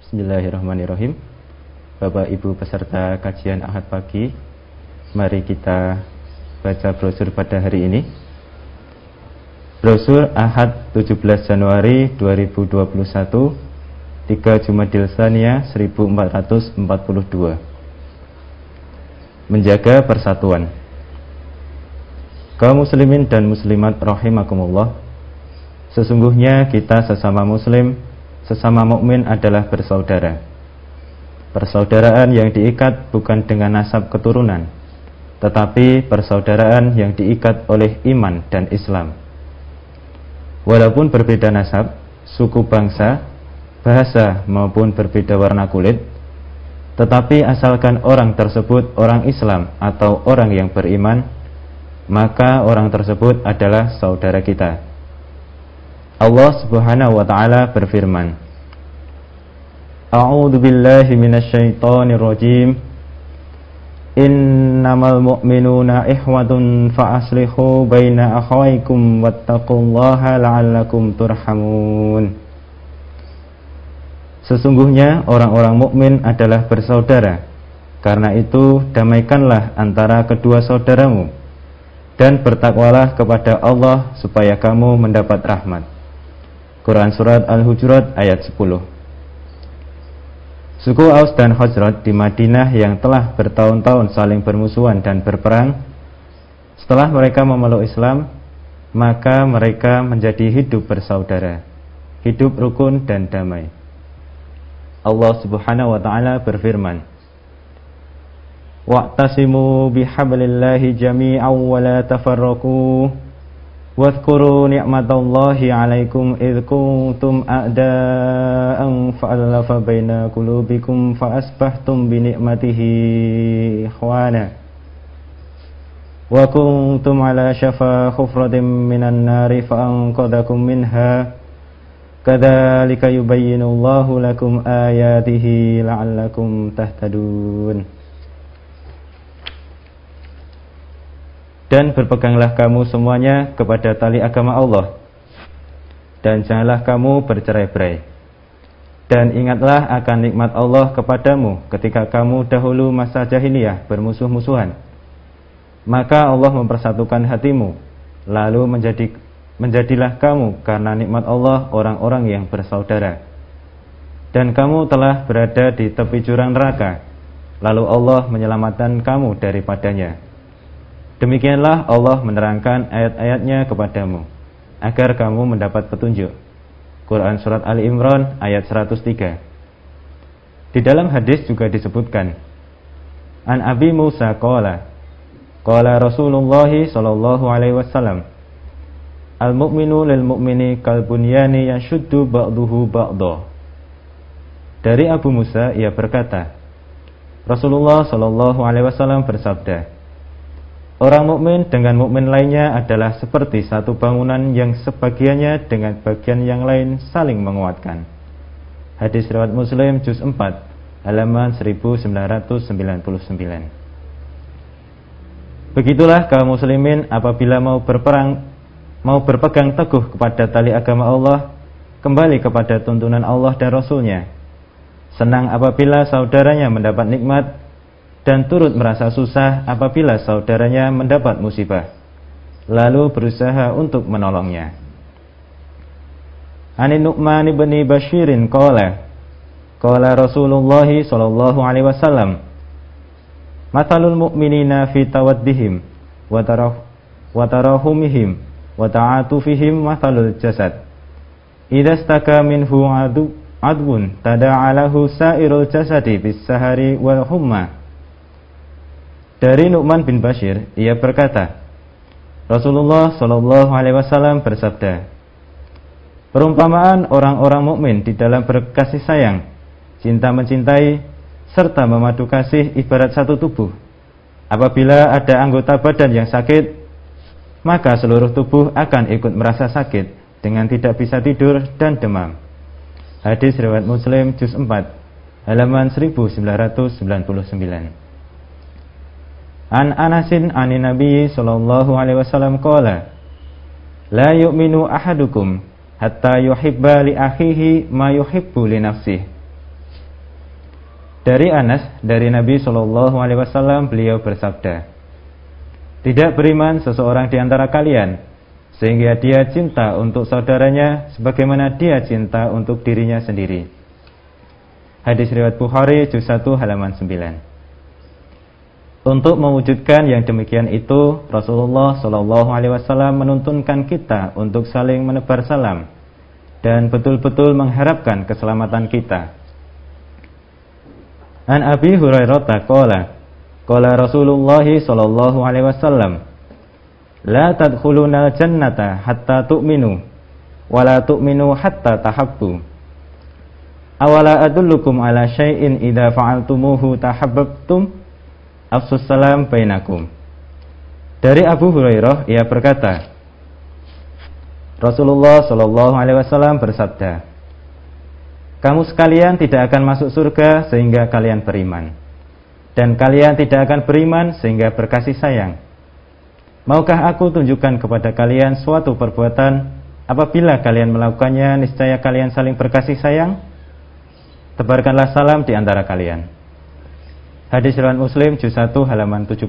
Bismillahirrahmanirrahim. Bapak Ibu peserta kajian Ahad pagi, mari kita baca brosur pada hari ini. Brosur Ahad 17 Januari 2021, 3 Jumadil Tsaniyah 1442. Menjaga persatuan. Kaum muslimin dan muslimat rahimakumullah, sesungguhnya kita sesama muslim, sesama mukmin adalah bersaudara. Persaudaraan yang diikat bukan dengan nasab keturunan, tetapi persaudaraan yang diikat oleh iman dan Islam. Walaupun berbeda nasab, suku bangsa, bahasa maupun berbeda warna kulit, tetapi asalkan orang tersebut orang Islam atau orang yang beriman, maka orang tersebut adalah saudara kita. Allah Subhanahu wa ta'ala berfirman, A'udzu billahi minasyaitonir rajim. Innamal mu'minuna ikhwatun fa aslihu baina akhawaykum wattaqullaha la'allakum turhamun. Sesungguhnya orang-orang mukmin adalah bersaudara. Karena itu damaikanlah antara kedua saudaramu dan bertakwalah kepada Allah supaya kamu mendapat rahmat. Quran Surat Al-Hujurat ayat 10. Suku Aus dan Khazraj di Madinah yang telah bertahun-tahun saling bermusuhan dan berperang, setelah mereka memeluk Islam, maka mereka menjadi hidup bersaudara, hidup rukun dan damai. Allah Subhanahu wa ta'ala berfirman, Wa'tasimu bihablillahi jami'an wa la tafarraqu Wadhkuru ni'matallahi 'alaikum idh kuntum a'da'an fa'alafa baina qulubikum fa asbahtum bi ni'matihi ikhwana wa kuntum 'ala shafa hufratin minan nari fa anqadhakum minha kadzalika yubayyinullahu lakum ayatihi la'allakum tahtadun. Dan berpeganglah kamu semuanya kepada tali agama Allah, dan janganlah kamu bercerai-berai. Dan ingatlah akan nikmat Allah kepadamu ketika kamu dahulu masa jahiliyah bermusuh-musuhan. Maka Allah mempersatukan hatimu, lalu menjadilah kamu karena nikmat Allah orang-orang yang bersaudara. Dan kamu telah berada di tepi jurang neraka, lalu Allah menyelamatkan kamu daripadanya. Demikianlah Allah menerangkan ayat-ayatnya kepadamu agar kamu mendapat petunjuk. Quran Surat Ali Imran ayat 103. Di dalam hadis juga disebutkan, An Abi Musa qala Rasulullah sallallahu alaihi wasallam, Al-mu'minu lil mu'mini kal bunyani yashuddu ba'duhu ba'dha. Dari Abu Musa ia berkata, Rasulullah sallallahu alaihi wasallam bersabda, orang mukmin dengan mukmin lainnya adalah seperti satu bangunan yang sebagiannya dengan bagian yang lain saling menguatkan. Hadis riwayat Muslim juz 4 halaman 1999. Begitulah kaum muslimin apabila mau berpegang teguh kepada tali agama Allah, kembali kepada tuntunan Allah dan Rasulnya. Senang apabila saudaranya mendapat nikmat, dan turut merasa susah apabila saudaranya mendapat musibah, lalu berusaha untuk menolongnya. An Nu'man bin Bashirin qala Rasulullah sallallahu alaihi wasallam, Mathalul mu'minina fi tawaddihim wa tarahumihim wa ta'atufihim mathalul jasad. Idza staka minhu adwun tada'alahu sa'irul jasadi bis sahari wal humma. Dari Nu'man bin Bashir, ia berkata, Rasulullah sallallahu alaihi wasallam bersabda, perumpamaan orang-orang mukmin di dalam berkasih sayang, cinta mencintai, serta memadu kasih ibarat satu tubuh. Apabila ada anggota badan yang sakit, maka seluruh tubuh akan ikut merasa sakit dengan tidak bisa tidur dan demam. Hadis riwayat Muslim juz 4 halaman 1999. An Anasin anin Nabi sallallahu alaihi wasallam qala La yu'minu ahadukum hatta yuhibba li akhihi ma yuhibbu li nafsihi Dari Anas, dari Nabi SAW, beliau bersabda, tidak beriman seseorang di antara kalian sehingga dia cinta untuk saudaranya sebagaimana dia cinta untuk dirinya sendiri. Hadis riwayat Bukhari juz 1 halaman 9. Untuk mewujudkan yang demikian itu, Rasulullah SAW menuntunkan kita untuk saling menebar salam dan betul-betul mengharapkan keselamatan kita. An Abi Hurairah qala Rasulullah sallallahu alaihi wasallam, la tadkhulunal jannata hatta tu'minu wa la tu'minu hatta tahabbu. Awala adullukum ala syai'in idza fa'altumuhu tahabbtum afsus salam bainakum. Dari Abu Hurairah, ia berkata, Rasulullah sallallahu alaihi wasallam bersabda, kamu sekalian tidak akan masuk surga sehingga kalian beriman, dan kalian tidak akan beriman sehingga berkasih sayang. Maukah aku tunjukkan kepada kalian suatu perbuatan, apabila kalian melakukannya niscaya kalian saling berkasih sayang? Tebarkanlah salam di antara kalian. Hadis riwayat Muslim juz 1 halaman 74.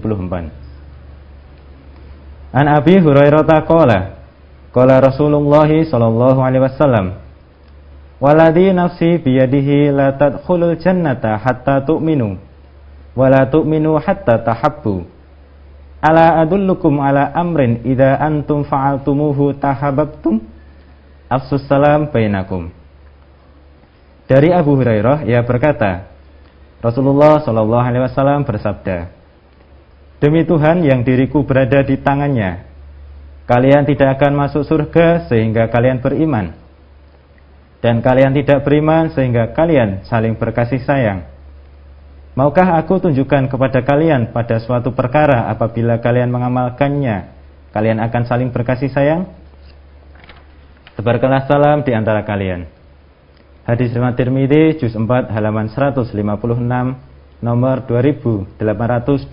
An Abi Hurairah qala Rasulullah sallallahu alaihi wasallam, waladhi nafsi biyadihi la tadkhulul jannata hatta tu'minu wa la tu'minu hatta tahabbu. Ala adullukum ala amrin idza antum fa'altumuhu tahabbtum afsus salam bainakum. Dari Abu Hurairah, ia berkata, Rasulullah sallallahu alaihi wasallam bersabda, demi Tuhan yang diriku berada di tangannya, kalian tidak akan masuk surga sehingga kalian beriman, dan kalian tidak beriman sehingga kalian saling berkasih sayang. Maukah aku tunjukkan kepada kalian pada suatu perkara apabila kalian mengamalkannya, kalian akan saling berkasih sayang? Tebarkanlah salam di antara kalian. Hadis riwayat Tirmidzi juz 4 halaman 156 nomor 2829.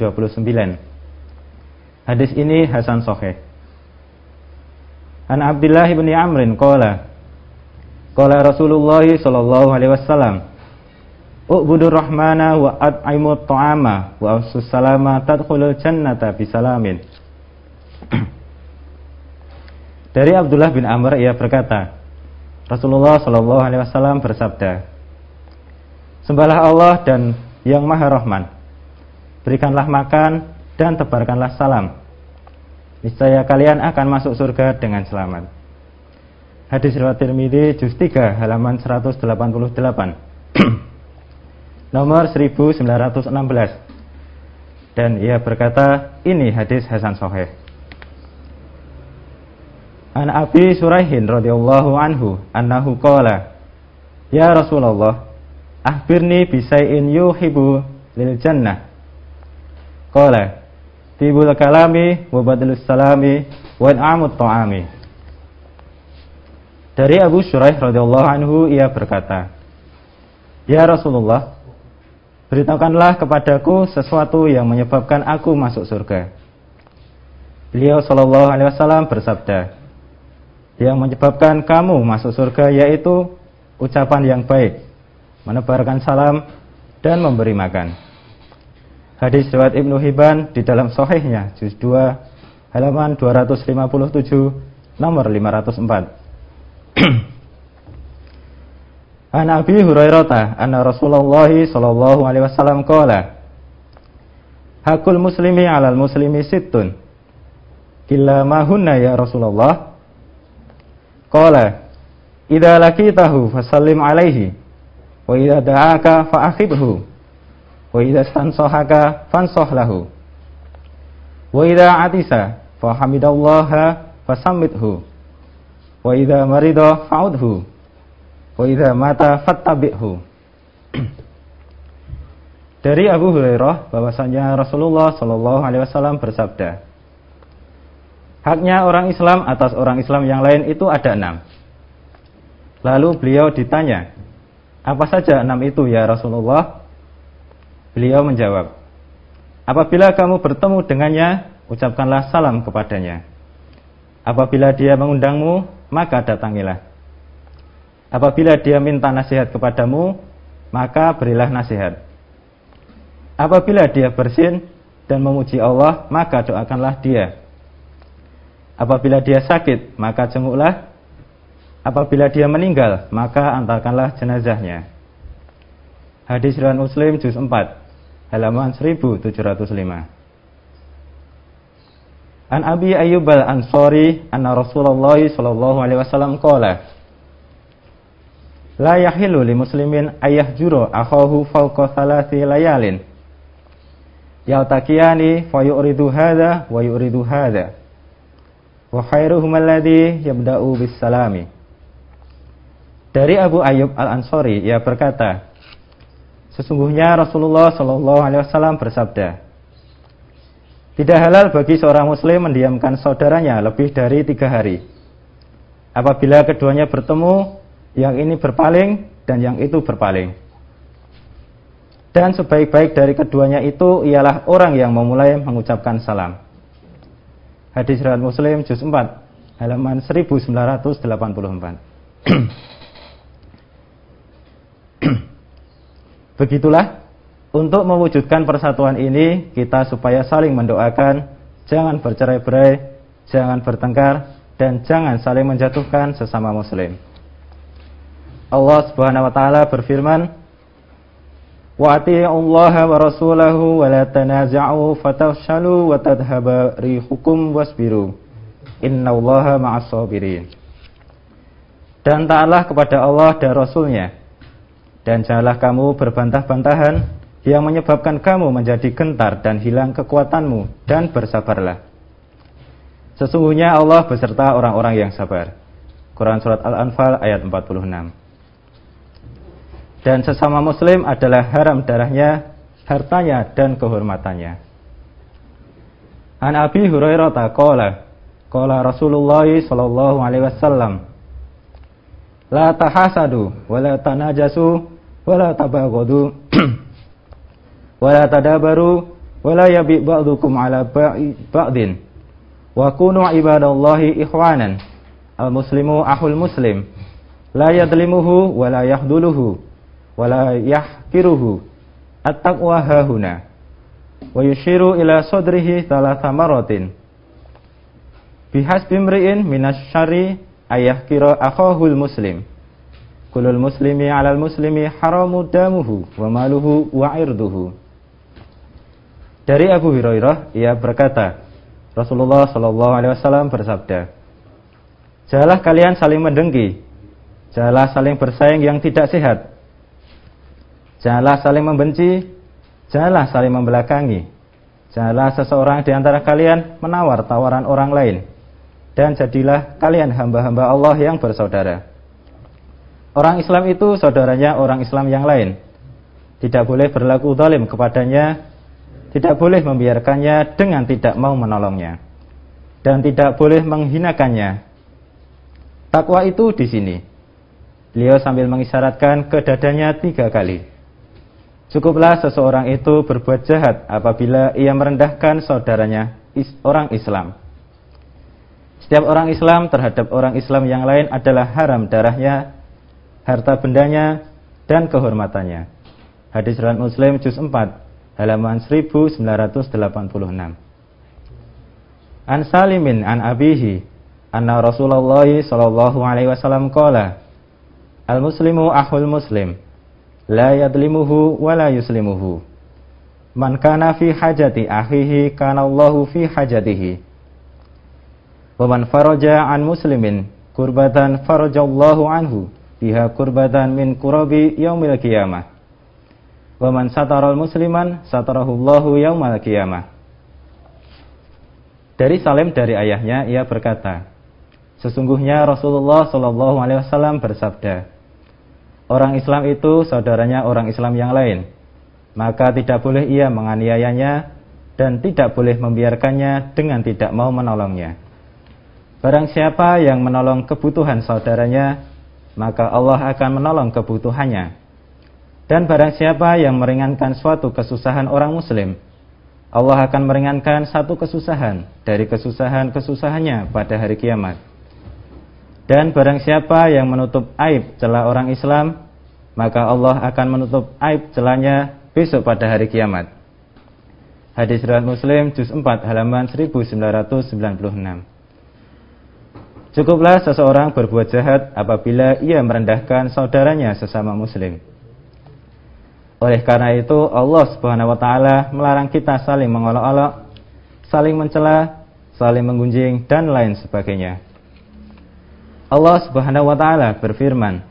Hadis ini hasan sahih. An Abdullah bin Amrin qala Rasulullah sallallahu alaihi wasallam, u'budur rahmana wa at'imut ta'ama wa afsus salama tadkhulul jannata bisalamin. Dari Abdullah bin Amr, ia berkata, Rasulullah sallallahu alaihi wasallam bersabda, sembahlah Allah dan yang Maha Rahman, berikanlah makan dan tebarkanlah salam, niscaya kalian akan masuk surga dengan selamat. Hadis riwayat Tirmidzi juz 3 halaman 188. Nomor 1916. Dan ia berkata, ini hadis hasan sahih. An Abi Suraihin radhiyallahu anhu annahu qala, ya Rasulullah, akhbirni bisai'in yuhibbu lil jannah. Qala, tibul kalami wa badlus salami wa in'amut ta'ami. Dari Abu Shuraih radhiyallahu anhu, ia berkata, ya Rasulullah, beritahukanlah kepadaku sesuatu yang menyebabkan aku masuk surga. Beliau sallallahu alaihi wasallam bersabda, yang menyebabkan kamu masuk surga yaitu ucapan yang baik, menebarkan salam, dan memberi makan. Hadis riwayat Ibnu Hibban di dalam sahihnya juz 2 halaman 257 nomor 504. An Abi Hurairah anna Rasulullah sallallahu alaihi wasallam qala, hakul muslimi 'alal muslimi sittun. Killa ma hunna ya Rasulullah? Qala, idza laqitahu fasallim alaihi, wa idza da'aka fa'akhibhu, wa idza stansahaka fansah lahu, wa idza atisa fa hamidallaha fasammithu, wa idza marida fa'udhu, wa idza mata fattabi'hu. Dari Abu Hurairah bahwasanya Rasulullah sallallahu alaihi wasallam bersabda, haknya orang Islam atas orang Islam yang lain itu ada 6. Lalu beliau ditanya, apa saja 6 itu ya Rasulullah? Beliau menjawab, apabila kamu bertemu dengannya, ucapkanlah salam kepadanya. Apabila dia mengundangmu, maka datangilah. Apabila dia minta nasihat kepadamu, maka berilah nasihat. Apabila dia bersin dan memuji Allah, maka doakanlah dia. Apabila dia sakit, maka jenguklah. Apabila dia meninggal, maka antarkanlah jenazahnya. Hadis riwayat Muslim juz 4, halaman 1705. An Abi Ayyub al-Ansari anna Rasulullah sallallahu alaihi wasallam qala la yahillu li muslimin ayyahjura akhahu fawqa thalathi layalin yaltaqiyani fa yuridu hadha wa yuridu hadha wa khairuhum alladhi yabda'u bis salami. Dari Abu Ayyub al-Ansari, ia berkata, sesungguhnya Rasulullah sallallahu alaihi wasallam bersabda, tidak halal bagi seorang muslim mendiamkan saudaranya lebih dari 3 hari. Apabila keduanya bertemu, yang ini berpaling dan yang itu berpaling. Dan sebaik-baik dari keduanya itu ialah orang yang memulai mengucapkan salam. Hadis riwayat Muslim juz 4, halaman 1984. Begitulah, untuk mewujudkan persatuan ini, kita supaya saling mendoakan, jangan bercerai-berai, jangan bertengkar, dan jangan saling menjatuhkan sesama muslim. Allah Subhanahu wa taala berfirman, "Wa atii'ullaha wa rasulahu wa la tanaza'u fatafshalu wa tadhhaba rihukum wasbiru. Innallaha ma'as sabirin." Dan taatlah kepada Allah dan Rasulnya, dan janganlah kamu berbantah-bantahan yang menyebabkan kamu menjadi gentar dan hilang kekuatanmu, dan bersabarlah. Sesungguhnya Allah beserta orang-orang yang sabar. Quran Surat Al-Anfal ayat 46. Dan sesama muslim adalah haram darahnya, hartanya, dan kehormatannya. An Abi Hurairah qala Rasulullah sallallahu alaihi wasallam, la tahasadu wa la tanajasu wa la tabaghadu wa la tadabaru wa la yabi ba'dukum ala ba'din wa kunu ibadallahi ikhwanan. Al muslimu ahul muslim, la yadlimuhu wa la yahduluhu wa la yahkiruhu. At-taqwa hahuna. Wa yushiru ila sadrihi thalatha maratin. Bihasbi imri'in minasyarri ayahkira akhahul muslim. Kulul muslimi 'alal muslimi haramu damuhu wa maluhu wa irduhu. Dari Abu Hurairah, ia berkata, Rasulullah sallallahu alaihi wasallam bersabda, janganlah kalian saling mendengki, janganlah saling bersaing yang tidak sehat, janganlah saling membenci, janganlah saling membelakangi, janganlah seseorang di antara kalian menawar tawaran orang lain, dan jadilah kalian hamba-hamba Allah yang bersaudara. Orang Islam itu saudaranya orang Islam yang lain. Tidak boleh berlaku zalim kepadanya, tidak boleh membiarkannya dengan tidak mau menolongnya, dan tidak boleh menghinakannya. Takwa itu di sini. Beliau sambil mengisyaratkan ke dadanya 3 kali. Cukuplah seseorang itu berbuat jahat apabila ia merendahkan saudaranya orang Islam. Setiap orang Islam terhadap orang Islam yang lain adalah haram darahnya, harta bendanya, dan kehormatannya. Hadis riwayat Muslim juz 4, halaman 1986. An Salimin an abihi anna Rasulullah sallallahu alaihi wasallam qala al muslimu akhul muslim la yadlimuhu wa la yuslimuhu. Man kana fi hajati akhihi kana Allahu fi hajatihi. Wa man faraja an muslimin kurbatan farajallahu anhu biha kurbatan min kurabi yaumil qiyamah. Wa man sataral musliman satarahullahu yaumal qiyamah. Dari Salim dari ayahnya, ia berkata, sesungguhnya Rasulullah sallallahu alaihi wasallam bersabda, orang Islam itu saudaranya orang Islam yang lain, maka tidak boleh ia menganiayanya dan tidak boleh membiarkannya dengan tidak mau menolongnya. Barang siapa yang menolong kebutuhan saudaranya, maka Allah akan menolong kebutuhannya. Dan barang siapa yang meringankan suatu kesusahan orang muslim, Allah akan meringankan satu kesusahan dari kesusahan-kesusahannya pada hari kiamat. Dan barang siapa yang menutup aib celah orang Islam, maka Allah akan menutup aib celahnya besok pada hari kiamat. Hadis riwayat Muslim juz 4 halaman 1996. Cukuplah seseorang berbuat jahat apabila ia merendahkan saudaranya sesama muslim. Oleh karena itu Allah Subhanahu wa taala melarang kita saling mengolok-olok, saling mencela, saling menggunjing dan lain sebagainya. Allah Subhanahu wa taala berfirman,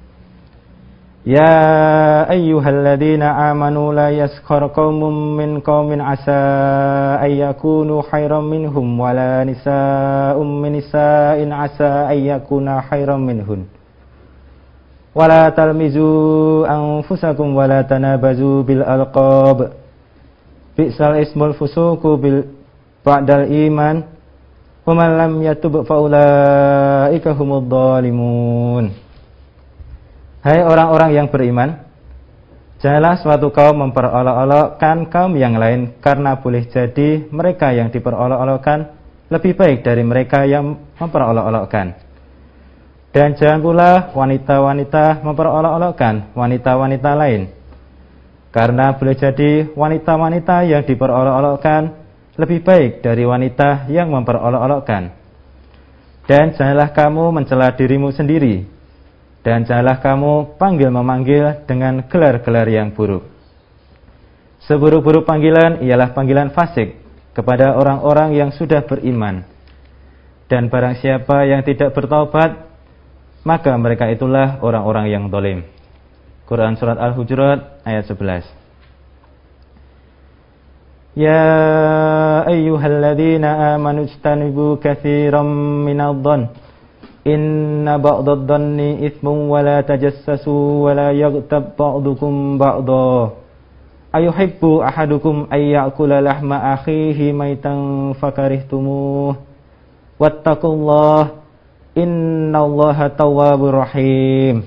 Ya ayyuhalladzina amanu la yaskhar qaumun min qaumin asa ayyakunu khairam minhum wala nisa'um min nisa'in asa ayyakuna khairam minhun wala talmizu anfusakum wala tanabazu bil alqab bi'sal ismul fusuqu bil ba'dal iman wa man lam yatub fa ulaika humudz zalimun. Hai orang-orang yang beriman, janganlah suatu kaum memperolok-olokkan kaum yang lain, karena boleh jadi mereka yang diperolok-olokkan lebih baik dari mereka yang memperolok-olokkan. Dan jangan pula wanita-wanita memperolok-olokkan wanita-wanita lain, karena boleh jadi wanita-wanita yang diperolok-olokkan lebih baik dari wanita yang memperolok-olokkan. Dan janganlah kamu mencela dirimu sendiri, dan janganlah kamu panggil-memanggil dengan gelar-gelar yang buruk. Seburuk-buruk panggilan ialah panggilan fasik kepada orang-orang yang sudah beriman. Dan barang siapa yang tidak bertaubat, maka mereka itulah orang-orang yang zalim. Quran Surat Al-Hujurat ayat 11. Ya ayyuhalladzina amanu ijtanibu katsiran minadh-dhann Inna ba'dad dhanni itsmun wa la tajassasu wa la yaghtab ba'dukum ba'dha ayuhibbu ahadukum ay ya'kula lahma akhihi maitan fakarihtumuh wattaqullah innallaha tawwabur rahim.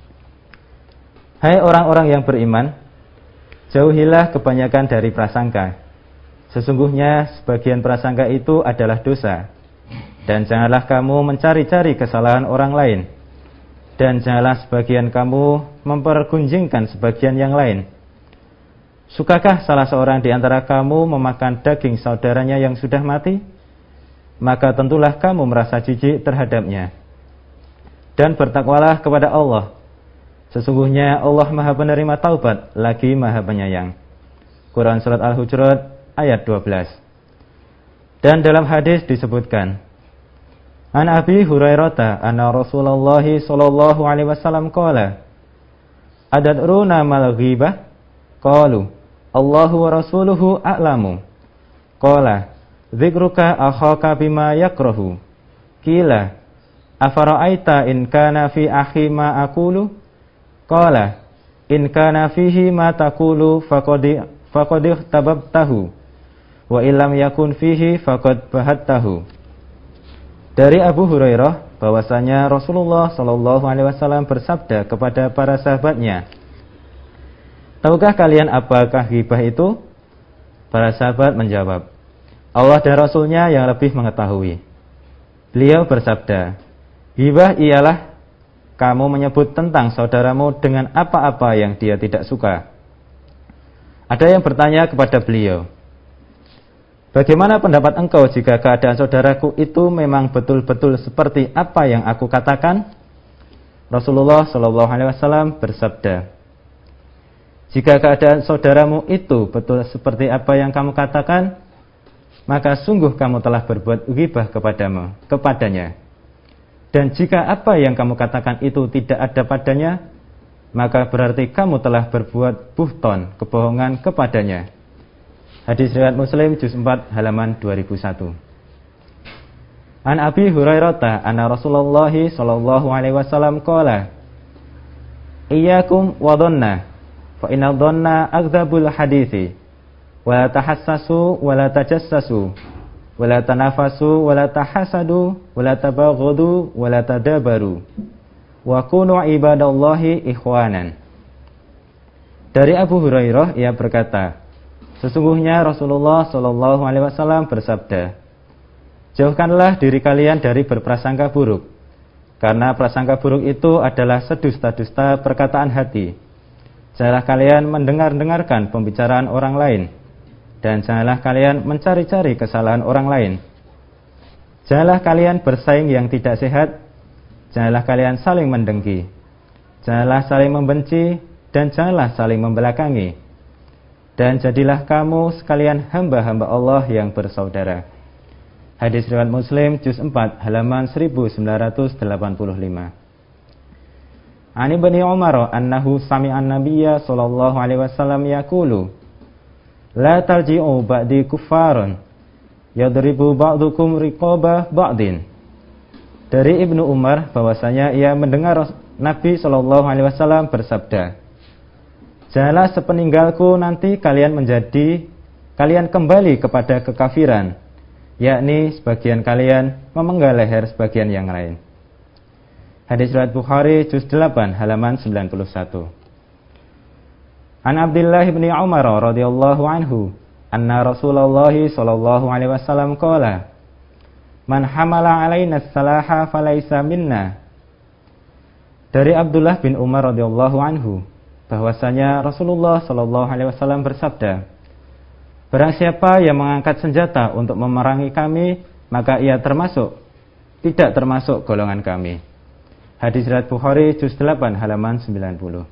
Hai orang-orang yang beriman, jauhilah kebanyakan dari prasangka. Sesungguhnya sebagian prasangka itu adalah dosa. Dan janganlah kamu mencari-cari kesalahan orang lain. Dan janganlah sebagian kamu mempergunjingkan sebagian yang lain. Sukakah salah seorang di antara kamu memakan daging saudaranya yang sudah mati? Maka tentulah kamu merasa jijik terhadapnya. Dan bertakwalah kepada Allah. Sesungguhnya Allah Maha Penerima Taubat, lagi Maha Penyayang. Quran Surat Al-Hujurat ayat 12. Dan dalam hadis disebutkan, An Abi Hurairah anna Rasulullah sallallahu alaihi wasallam qala Adadruna mal ghibah qalu Allahu wa rasuluhu a'lamu qala dzikruka akhaka bima yakrahu qila afara'aita in kana fi akhi ma aqulu qala in kana fihi ma taqulu faqad tababtahu wa illam yakun fihi faqad bahattahu. Dari Abu Hurairah bahwasanya Rasulullah sallallahu alaihi wasallam bersabda kepada para sahabatnya, tahukah kalian apakah ghibah itu? Para sahabat menjawab, Allah dan Rasulnya yang lebih mengetahui. Beliau bersabda, ghibah ialah kamu menyebut tentang saudaramu dengan apa-apa yang dia tidak suka. Ada yang bertanya kepada beliau, bagaimana pendapat engkau jika keadaan saudaraku itu memang betul-betul seperti apa yang aku katakan? Rasulullah sallallahu alaihi wasallam bersabda, jika keadaan saudaramu itu betul seperti apa yang kamu katakan, maka sungguh kamu telah berbuat ghibah kepadanya. Dan jika apa yang kamu katakan itu tidak ada padanya, maka berarti kamu telah berbuat buhton, kebohongan kepadanya. Hadis riwayat Muslim juz 4 halaman 2001. An Abi Hurairah anna Rasulullah sallallahu alaihi wasallam qala Iyyakum wa dhanna fa inna dhanna akdzabul hadithi wa la tahassasu wa la tajassasu wa la tanafasu wa la tahasadu wa la tabaghadu wa la tadabaru wa kunu ibadallahi ikhwanan. Dari Abu Hurairah ia berkata, sesungguhnya Rasulullah sallallahu alaihi wasallam bersabda, jauhkanlah diri kalian dari berprasangka buruk, karena prasangka buruk itu adalah sedusta-dusta perkataan hati. Janganlah kalian mendengar-dengarkan pembicaraan orang lain, Dan janganlah kalian mencari-cari kesalahan orang lain. Janganlah kalian bersaing yang tidak sehat. Janganlah kalian saling mendengki. Janganlah saling membenci. Dan janganlah saling membelakangi. Dan jadilah kamu sekalian hamba-hamba Allah yang bersaudara. Hadis riwayat Muslim juz 4 halaman 1985. An Ibnu Umar annahu sami'an nabiyya sallallahu alaihi wasallam yaqulu la tarji'u ba'di kuffaran yadribu ba'dukum riqaba ba'din. Dari Ibnu Umar bahwasanya ia mendengar Nabi sallallahu alaihi wasallam bersabda, janganlah sepeninggalku nanti kalian kembali kepada kekafiran, yakni sebagian kalian memenggal leher sebagian yang lain. Hadis riwayat Bukhari juz 8 halaman 91. An Abdullah bin Umar radhiyallahu anhu anna Rasulullah sallallahu alaihi wasallam qala man hamala alaina as-salaha falaysa minna. Dari Abdullah bin Umar radhiyallahu anhu bahwasanya Rasulullah sallallahu alaihi wasallam bersabda, barang siapa yang mengangkat senjata untuk memerangi kami, maka ia tidak termasuk golongan kami. Hadis riwayat Bukhari juz 8 halaman 90.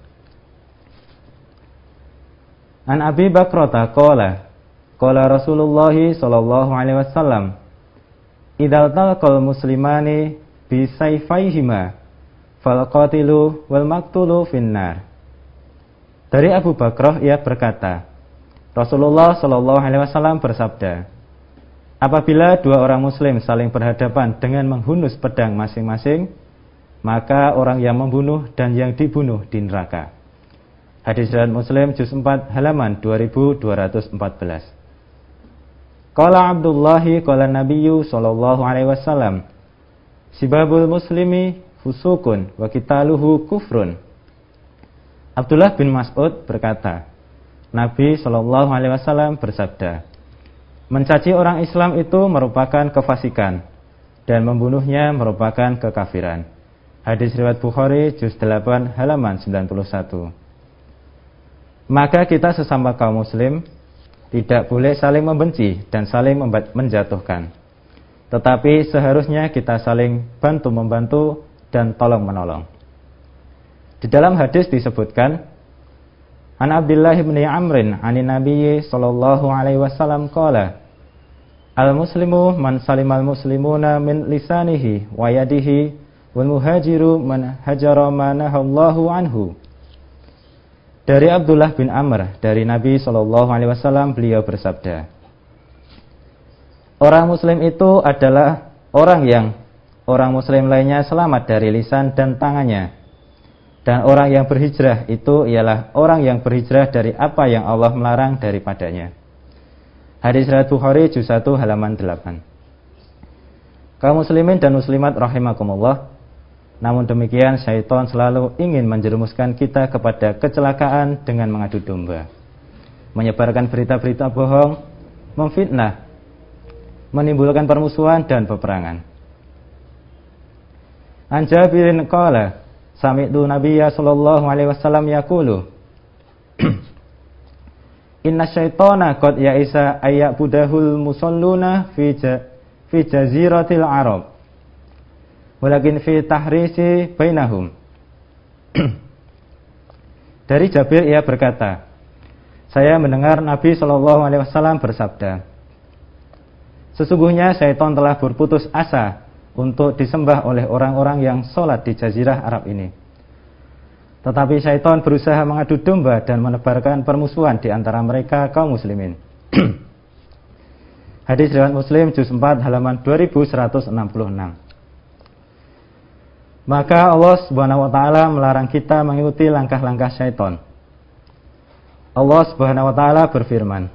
An Abi Bakrata qala Rasulullah sallallahu alaihi wasallam idzal talaqal muslimani bi sayfayhima fal qatilu wal maqtulu finnar. Dari Abu Bakrah ia berkata, Rasulullah sallallahu alaihi wasallam bersabda, apabila dua orang muslim saling berhadapan dengan menghunus pedang masing-masing, maka orang yang membunuh dan yang dibunuh di neraka. Hadis riwayat Muslim juz 4 halaman 2214. Qala Abdullah qala Nabiyyu sallallahu alaihi wasallam sibabul muslimi fusukun wa qitaluhu kufrun. Abdullah bin Mas'ud berkata, Nabi sallallahu alaihi wasallam bersabda, mencaci orang Islam itu merupakan kefasikan dan membunuhnya merupakan kekafiran. Hadis riwayat Bukhari juz 8 halaman 91. Maka kita sesama kaum muslim tidak boleh saling membenci dan saling menjatuhkan. Tetapi seharusnya kita saling bantu-membantu dan tolong-menolong. Di dalam hadis disebutkan, An Abdullah bin Amrin anin Nabiyyi sallallahu alaihi wasallam qala al-muslimu man salimal muslimuna min lisanihi wa yadihi wal muhajiru man hajara ma nahallahu anhu. Dari Abdullah bin Amr dari Nabi sallallahu alaihi wasallam beliau bersabda, orang muslim itu adalah orang muslim lainnya selamat dari lisan dan tangannya. Dan orang yang berhijrah itu ialah orang yang berhijrah dari apa yang Allah melarang daripadanya. Hadis riwayat Bukhari juz 1 halaman 8. Kaum muslimin dan muslimat rahimakumullah, namun demikian syaitan selalu ingin menjerumuskan kita kepada kecelakaan dengan mengadu domba, menyebarkan berita-berita bohong, memfitnah, menimbulkan permusuhan dan peperangan. An Jabirin qala sami'tu Nabiyya sallallahu alaihi wasallam yaqulu inna syaitana qad ya'isa ayyabudahul musalluna fi jaziratil Arab walakin fi tahrisi bainahum. Dari Jabir ia berkata, saya mendengar Nabi sallallahu alaihi wasallam bersabda, sesungguhnya syaitan telah berputus asa untuk disembah oleh orang-orang yang sholat di jazirah Arab ini. Tetapi syaitan berusaha mengadu domba dan menebarkan permusuhan di antara mereka kaum muslimin. Hadis riwayat Muslim juz 4 halaman 2166. Maka Allah Subhanahu wa taala melarang kita mengikuti langkah-langkah syaitan. Allah Subhanahu wa taala berfirman,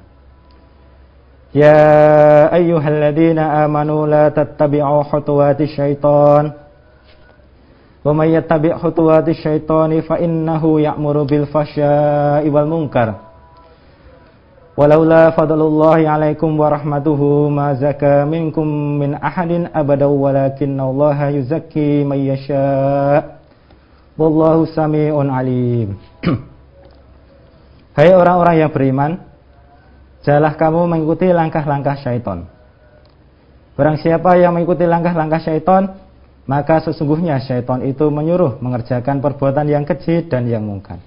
ya ayyuhalladzina amanu la tattabi'u khutuwatis syaitan wa may yattabi' khutuwatis syaitani fa innahu ya'muru bil fahsya'i wal munkar walaula fadlullahi 'alaikum wa rahmatuhu ma zaka minkum min ahadin abadan walakinallaha yuzakki may yasha' wallahu samii'un 'alim. Hai orang-orang yang beriman, Janganlah kamu mengikuti langkah-langkah syaitan. Barang siapa yang mengikuti langkah-langkah syaitan, maka sesungguhnya syaitan itu menyuruh mengerjakan perbuatan yang keji dan yang mungkar.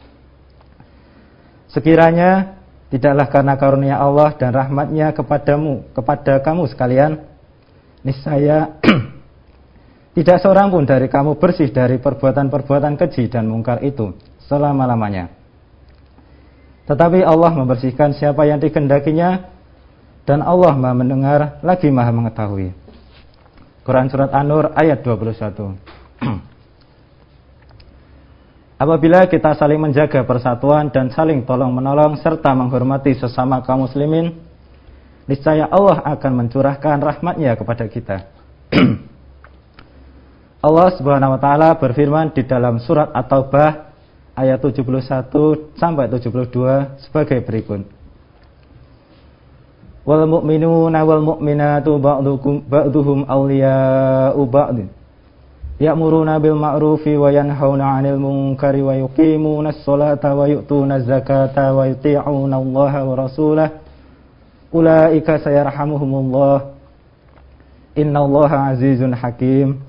Sekiranya tidaklah karena karunia Allah dan rahmatnya kepada kamu sekalian, niscaya tidak seorang pun dari kamu bersih dari perbuatan-perbuatan keji dan mungkar itu selama-lamanya. Tetapi Allah membersihkan siapa yang dikehendakinya, dan Allah Maha mendengar lagi Maha mengetahui. Quran Surat An-Nur ayat 21. Apabila kita saling menjaga persatuan dan saling tolong-menolong serta menghormati sesama kaum muslimin, niscaya Allah akan mencurahkan rahmatnya kepada kita. Allah Subhanahu wa taala berfirman di dalam surat At-Taubah ayat 71 sampai 72 sebagai berikut. Wal mu'minuna wal mu'minatu ba'duhum awliya'u ba'd. Ya'muruna bil ma'rufi wa yanhauna 'anil munkari wa yuqimuna as-salata wa yu'tuna az-zakata wa yuti'una Allah wa rasulahu. Ulaika sayarhamuhumullah. Innallaha 'azizun hakim.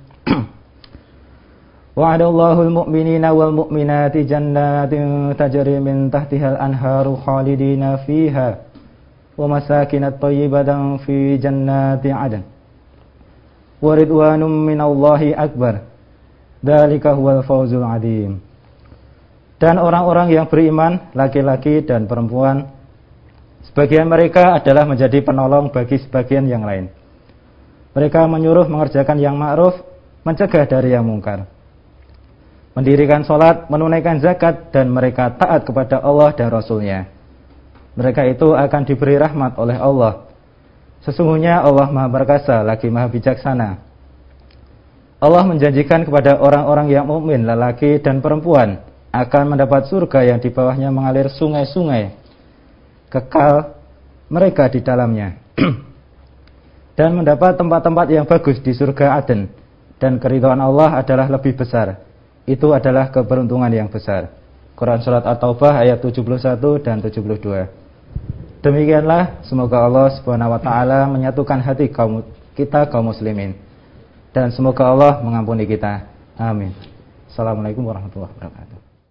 Wa'adallahu al-mu'minina wal mu'minati jannatin tajri min tahtihal anharu khalidina fiha wa masakin at-tayyibatan fi jannati 'adn. Wa ridwanum minallahi akbar. Dzalika huwal fawzul 'adzim. Dan orang-orang yang beriman, laki-laki dan perempuan, sebagian mereka adalah menjadi penolong bagi sebagian yang lain. Mereka menyuruh mengerjakan yang ma'ruf, mencegah dari yang mungkar, mendirikan sholat, menunaikan zakat, dan mereka taat kepada Allah dan Rasul-Nya. Mereka itu akan diberi rahmat oleh Allah. Sesungguhnya Allah Maha Perkasa lagi Maha Bijaksana. Allah menjanjikan kepada orang-orang yang mukmin, lelaki dan perempuan, akan mendapat surga yang di bawahnya mengalir sungai-sungai, kekal mereka di dalamnya. Dan mendapat tempat-tempat yang bagus di surga Aden. Dan keridhaan Allah adalah lebih besar. Itu adalah keberuntungan yang besar. Quran Surat At-Taubah ayat 71 dan 72. Demikianlah, semoga Allah Subhanahu wa taala menyatukan hati kaum muslimin, dan semoga Allah mengampuni kita. Amin. Assalamualaikum warahmatullahi wabarakatuh.